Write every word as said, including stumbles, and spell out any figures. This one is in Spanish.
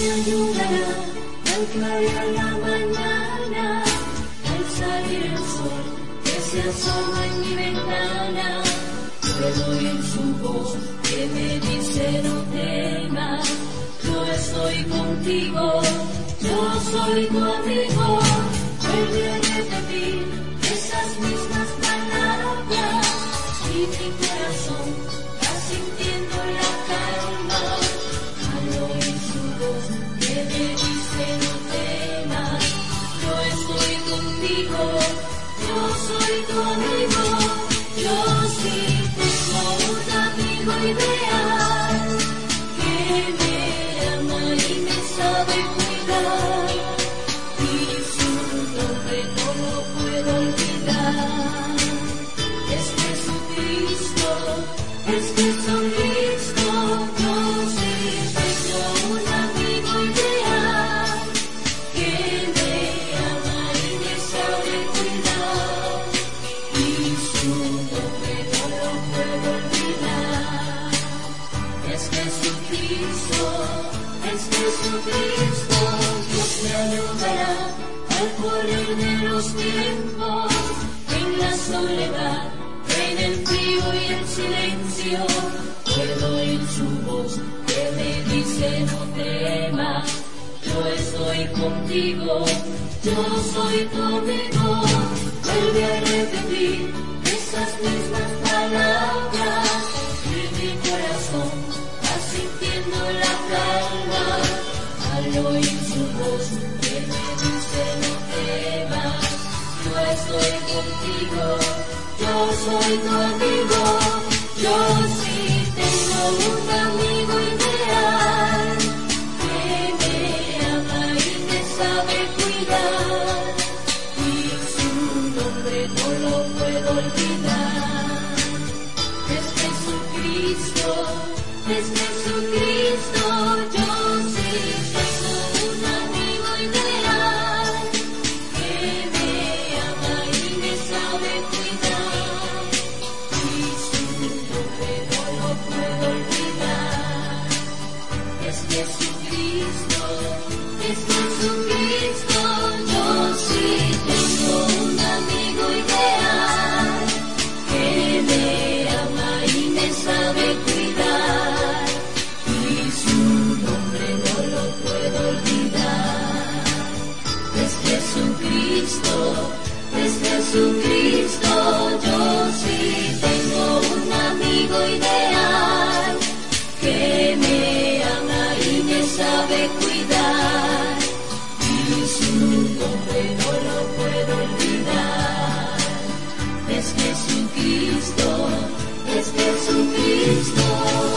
me ayudará al clarear la mañana, al salir el sol que se asoma en mi ventana. Puedo oír su voz que me dice no temas, yo estoy contigo, yo soy tu amigo. Vuelve a repetir esas mismas palabras y mi corazón va sintiendo la calma al oír su voz que me dice no temas, yo estoy contigo, yo soy tu amigo. Yo sí tengo un amigo ideal que me ama y me sabe cuidar, y su nombre no lo puedo olvidar. Es Jesucristo, es Jesucristo. Yo sí tengo un amigo ideal que me ama y me sabe cuidar, y su nombre no lo puedo olvidar. Es Jesucristo, es Jesucristo. Dios me ayudará al correr de los tiempos, en la soledad, en el frío y el silencio. Puedo oír su voz que me dice no temas, yo estoy contigo, yo soy tu amigo. Vuelve a repetir esas mismas palabras y mi corazón va sintiendo la calma al oír su voz que me dice no temas, yo estoy contigo, yo soy tu amigo. Yo sí tengo un amigo ideal que me ama y me sabe cuidar, y su nombre no lo puedo olvidar. Es Jesucristo, es Jesucristo. Yo sí tengo un amigo ideal que me ama y me sabe cuidar, y su nombre no lo puedo olvidar. Es Jesucristo, es Jesucristo. Yo sí tengo un amigo ideal que me ama y me sabe cuidar, y su nombre no lo puedo olvidar. Es Jesucristo, es Jesucristo. Yo sí tengo un amigo ideal que me ama y me sabe cuidar, y su nombre no lo puedo olvidar. Es Jesucristo, es Jesucristo.